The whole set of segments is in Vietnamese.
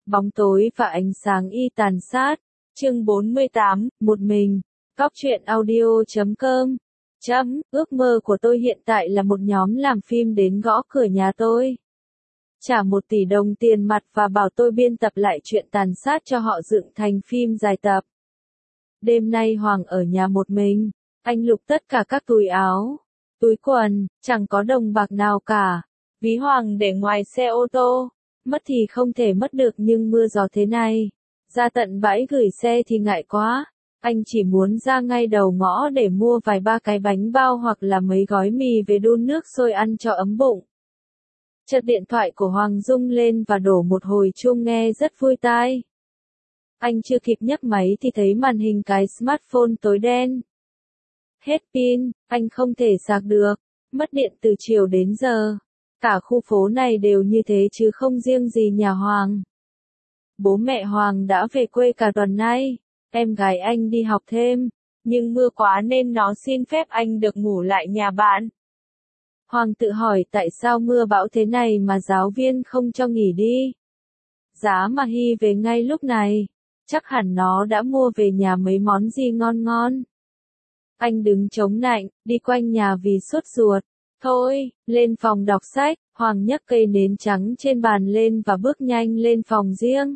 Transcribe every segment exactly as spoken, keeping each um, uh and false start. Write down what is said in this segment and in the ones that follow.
Bóng tối và ánh sáng y tàn sát. Chương bốn mươi tám, một mình. Góc truyện audio chấm com. Chấm, ước mơ của tôi hiện tại là một nhóm làm phim đến gõ cửa nhà tôi. Trả một tỷ đồng tiền mặt và bảo tôi biên tập lại chuyện tàn sát cho họ dựng thành phim dài tập. Đêm nay Hoàng ở nhà một mình. Anh lục tất cả các túi áo, túi quần, chẳng có đồng bạc nào cả. Ví Hoàng để ngoài xe ô tô. Mất thì không thể mất được nhưng mưa gió thế này. Ra tận bãi gửi xe thì ngại quá. Anh chỉ muốn ra ngay đầu ngõ để mua vài ba cái bánh bao hoặc là mấy gói mì về đun nước sôi ăn cho ấm bụng. Chợt điện thoại của Hoàng rung lên và đổ một hồi chuông nghe rất vui tai. Anh chưa kịp nhấc máy thì thấy màn hình cái smartphone tối đen. Hết pin, anh không thể sạc được, mất điện từ chiều đến giờ. Cả khu phố này đều như thế chứ không riêng gì nhà Hoàng. Bố mẹ Hoàng đã về quê cả tuần nay, em gái anh đi học thêm, nhưng mưa quá nên nó xin phép anh được ngủ lại nhà bạn. Hoàng tự hỏi tại sao mưa bão thế này mà giáo viên không cho nghỉ đi. Giá mà Hy về ngay lúc này, chắc hẳn nó đã mua về nhà mấy món gì ngon ngon. Anh đứng chống nạnh, đi quanh nhà vì sốt ruột. Thôi, lên phòng đọc sách, Hoàng nhấc cây nến trắng trên bàn lên và bước nhanh lên phòng riêng.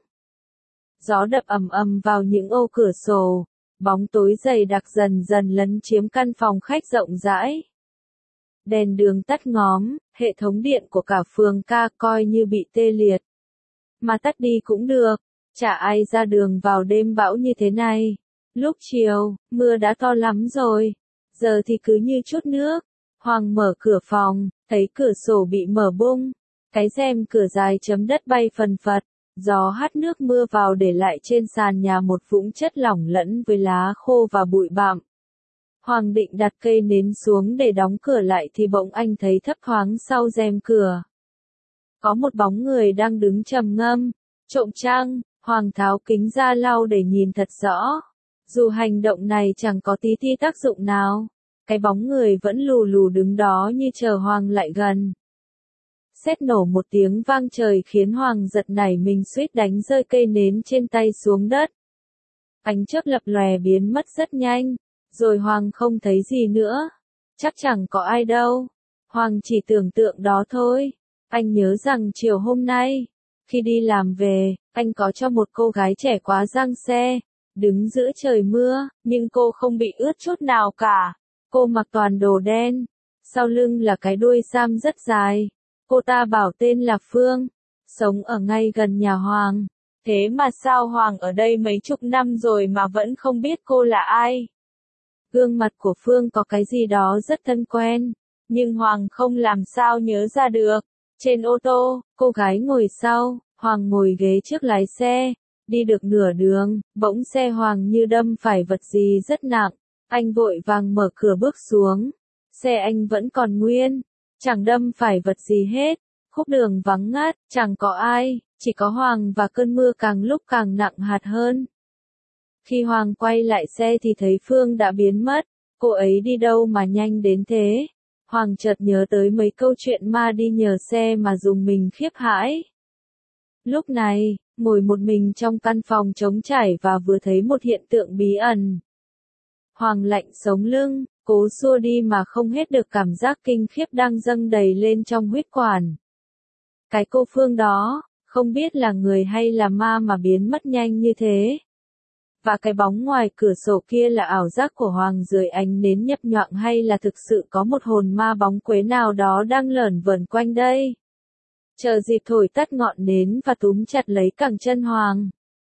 Gió đập ầm ầm vào những ô cửa sổ, bóng tối dày đặc dần dần lấn chiếm căn phòng khách rộng rãi. Đèn đường tắt ngóm, hệ thống điện của cả phường ca coi như bị tê liệt. Mà tắt đi cũng được, chả ai ra đường vào đêm bão như thế này. Lúc chiều, mưa đã to lắm rồi, giờ thì cứ như chút nước. Hoàng mở cửa phòng, thấy cửa sổ bị mở bung, cái rèm cửa dài chấm đất bay phần phật, gió hắt nước mưa vào để lại trên sàn nhà một vũng chất lỏng lẫn với lá khô và bụi bặm. Hoàng định đặt cây nến xuống để đóng cửa lại thì bỗng anh thấy thấp thoáng sau rèm cửa. Có một bóng người đang đứng trầm ngâm, trộm trăng. Hoàng tháo kính ra lau để nhìn thật rõ. Dù hành động này chẳng có tí ti tác dụng nào, cái bóng người vẫn lù lù đứng đó như chờ Hoàng lại gần. Sét nổ một tiếng vang trời khiến Hoàng giật nảy mình suýt đánh rơi cây nến trên tay xuống đất. Ánh chớp lập lòe biến mất rất nhanh, rồi Hoàng không thấy gì nữa. Chắc chẳng có ai đâu. Hoàng chỉ tưởng tượng đó thôi. Anh nhớ rằng chiều hôm nay, khi đi làm về, anh có cho một cô gái trẻ quá giăng xe, đứng giữa trời mưa, nhưng cô không bị ướt chút nào cả. Cô mặc toàn đồ đen, sau lưng là cái đuôi sam rất dài. Cô ta bảo tên là Phương, sống ở ngay gần nhà Hoàng. Thế mà sao Hoàng ở đây mấy chục năm rồi mà vẫn không biết cô là ai? Gương mặt của Phương có cái gì đó rất thân quen, nhưng Hoàng không làm sao nhớ ra được. Trên ô tô, cô gái ngồi sau, Hoàng ngồi ghế trước lái xe. Đi được nửa đường, bỗng xe Hoàng như đâm phải vật gì rất nặng. Anh vội vàng mở cửa bước xuống. Xe anh vẫn còn nguyên, chẳng đâm phải vật gì hết. Khúc đường vắng ngắt, chẳng có ai, chỉ có Hoàng và cơn mưa càng lúc càng nặng hạt hơn. Khi Hoàng quay lại xe thì thấy Phương đã biến mất. Cô ấy đi đâu mà nhanh đến thế? Hoàng chợt nhớ tới mấy câu chuyện ma đi nhờ xe mà dùng mình khiếp hãi. Lúc này, ngồi một mình trong căn phòng trống trải và vừa thấy một hiện tượng bí ẩn. Hoàng lạnh sống lưng, cố xua đi mà không hết được cảm giác kinh khiếp đang dâng đầy lên trong huyết quản. Cái cô Phương đó, không biết là người hay là ma mà biến mất nhanh như thế. Và cái bóng ngoài cửa sổ kia là ảo giác của Hoàng dưới ánh nến nhấp nhoạng hay là thực sự có một hồn ma bóng quế nào đó đang lởn vởn quanh đây. Chờ dịp thổi tắt ngọn nến và túm chặt lấy cẳng chân Hoàng.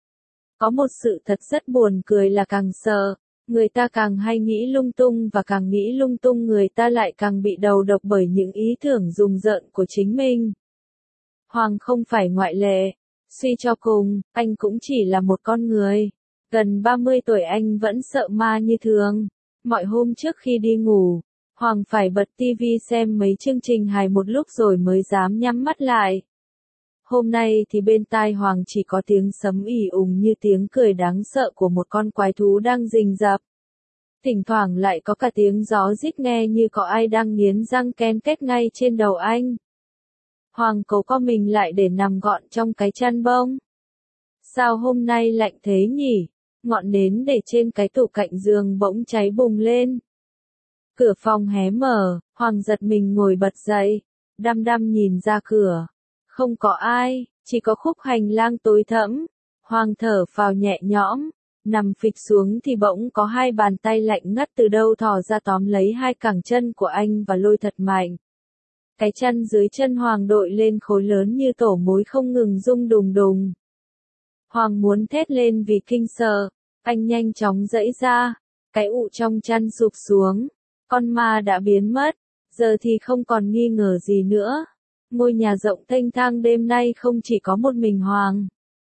Có một sự thật rất buồn cười là càng sợ, người ta càng hay nghĩ lung tung và càng nghĩ lung tung người ta lại càng bị đầu độc bởi những ý tưởng rùng rợn của chính mình. Hoàng không phải ngoại lệ. Suy cho cùng, anh cũng chỉ là một con người. Gần ba mươi tuổi anh vẫn sợ ma như thường. Mọi hôm trước khi đi ngủ, Hoàng phải bật tivi xem mấy chương trình hài một lúc rồi mới dám nhắm mắt lại. Hôm nay thì bên tai Hoàng chỉ có tiếng sấm ì ùng như tiếng cười đáng sợ của một con quái thú đang rình rập. Thỉnh thoảng lại có cả tiếng gió rít nghe như có ai đang nghiến răng ken két ngay trên đầu anh. Hoàng cố co mình lại để nằm gọn trong cái chăn bông. Sao hôm nay lạnh thế nhỉ? Ngọn nến để trên cái tủ cạnh giường bỗng cháy bùng lên. Cửa phòng hé mở, Hoàng giật mình ngồi bật dậy, đăm đăm nhìn ra cửa. Không có ai, chỉ có khúc hành lang tối thẫm. Hoàng thở phào nhẹ nhõm, nằm phịch xuống thì bỗng có hai bàn tay lạnh ngắt từ đâu thò ra tóm lấy hai cẳng chân của anh và lôi thật mạnh. Cái chân dưới chân Hoàng đội lên khối lớn như tổ mối không ngừng rung đùng đùng. Hoàng muốn thét lên vì kinh sợ, anh nhanh chóng giãy ra, cái ụ trong chân sụp xuống, con ma đã biến mất, giờ thì không còn nghi ngờ gì nữa. Ngôi nhà rộng thênh thang đêm nay không chỉ có một mình Hoàng.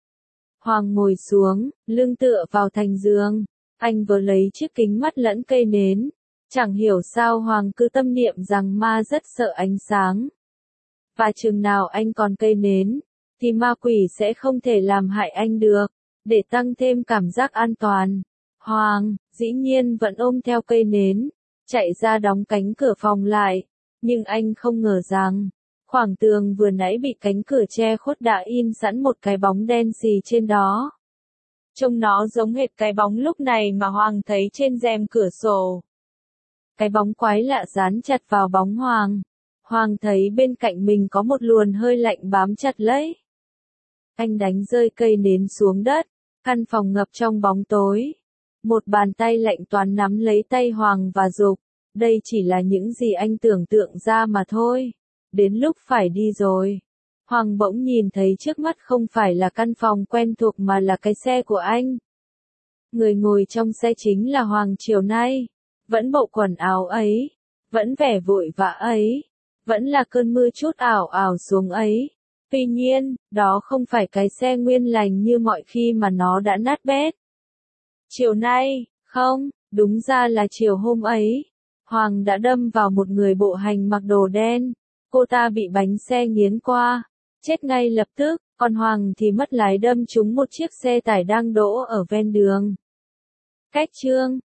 Hoàng ngồi xuống, lưng tựa vào thành giường, anh vừa lấy chiếc kính mắt lẫn cây nến. Chẳng hiểu sao Hoàng cứ tâm niệm rằng ma rất sợ ánh sáng. Và chừng nào anh còn cây nến, thì ma quỷ sẽ không thể làm hại anh được. Để tăng thêm cảm giác an toàn, Hoàng, dĩ nhiên vẫn ôm theo cây nến, chạy ra đóng cánh cửa phòng lại. Nhưng anh không ngờ rằng, khoảng tường vừa nãy bị cánh cửa che khuất đã in sẵn một cái bóng đen xì trên đó. Trông nó giống hệt cái bóng lúc này mà Hoàng thấy trên rèm cửa sổ. Cái bóng quái lạ dán chặt vào bóng Hoàng. Hoàng thấy bên cạnh mình có một luồn hơi lạnh bám chặt lấy. Anh đánh rơi cây nến xuống đất, căn phòng ngập trong bóng tối. Một bàn tay lạnh toán nắm lấy tay Hoàng và giục, đây chỉ là những gì anh tưởng tượng ra mà thôi. Đến lúc phải đi rồi. Hoàng bỗng nhìn thấy trước mắt không phải là căn phòng quen thuộc mà là cái xe của anh. Người ngồi trong xe chính là Hoàng chiều nay. Vẫn bộ quần áo ấy, vẫn vẻ vội vã ấy, vẫn là cơn mưa chút ảo ảo xuống ấy. Tuy nhiên, đó không phải cái xe nguyên lành như mọi khi mà nó đã nát bét. Chiều nay, không, đúng ra là chiều hôm ấy, Hoàng đã đâm vào một người bộ hành mặc đồ đen. Cô ta bị bánh xe nghiến qua, chết ngay lập tức, còn Hoàng thì mất lái đâm trúng một chiếc xe tải đang đỗ ở ven đường. Cách chương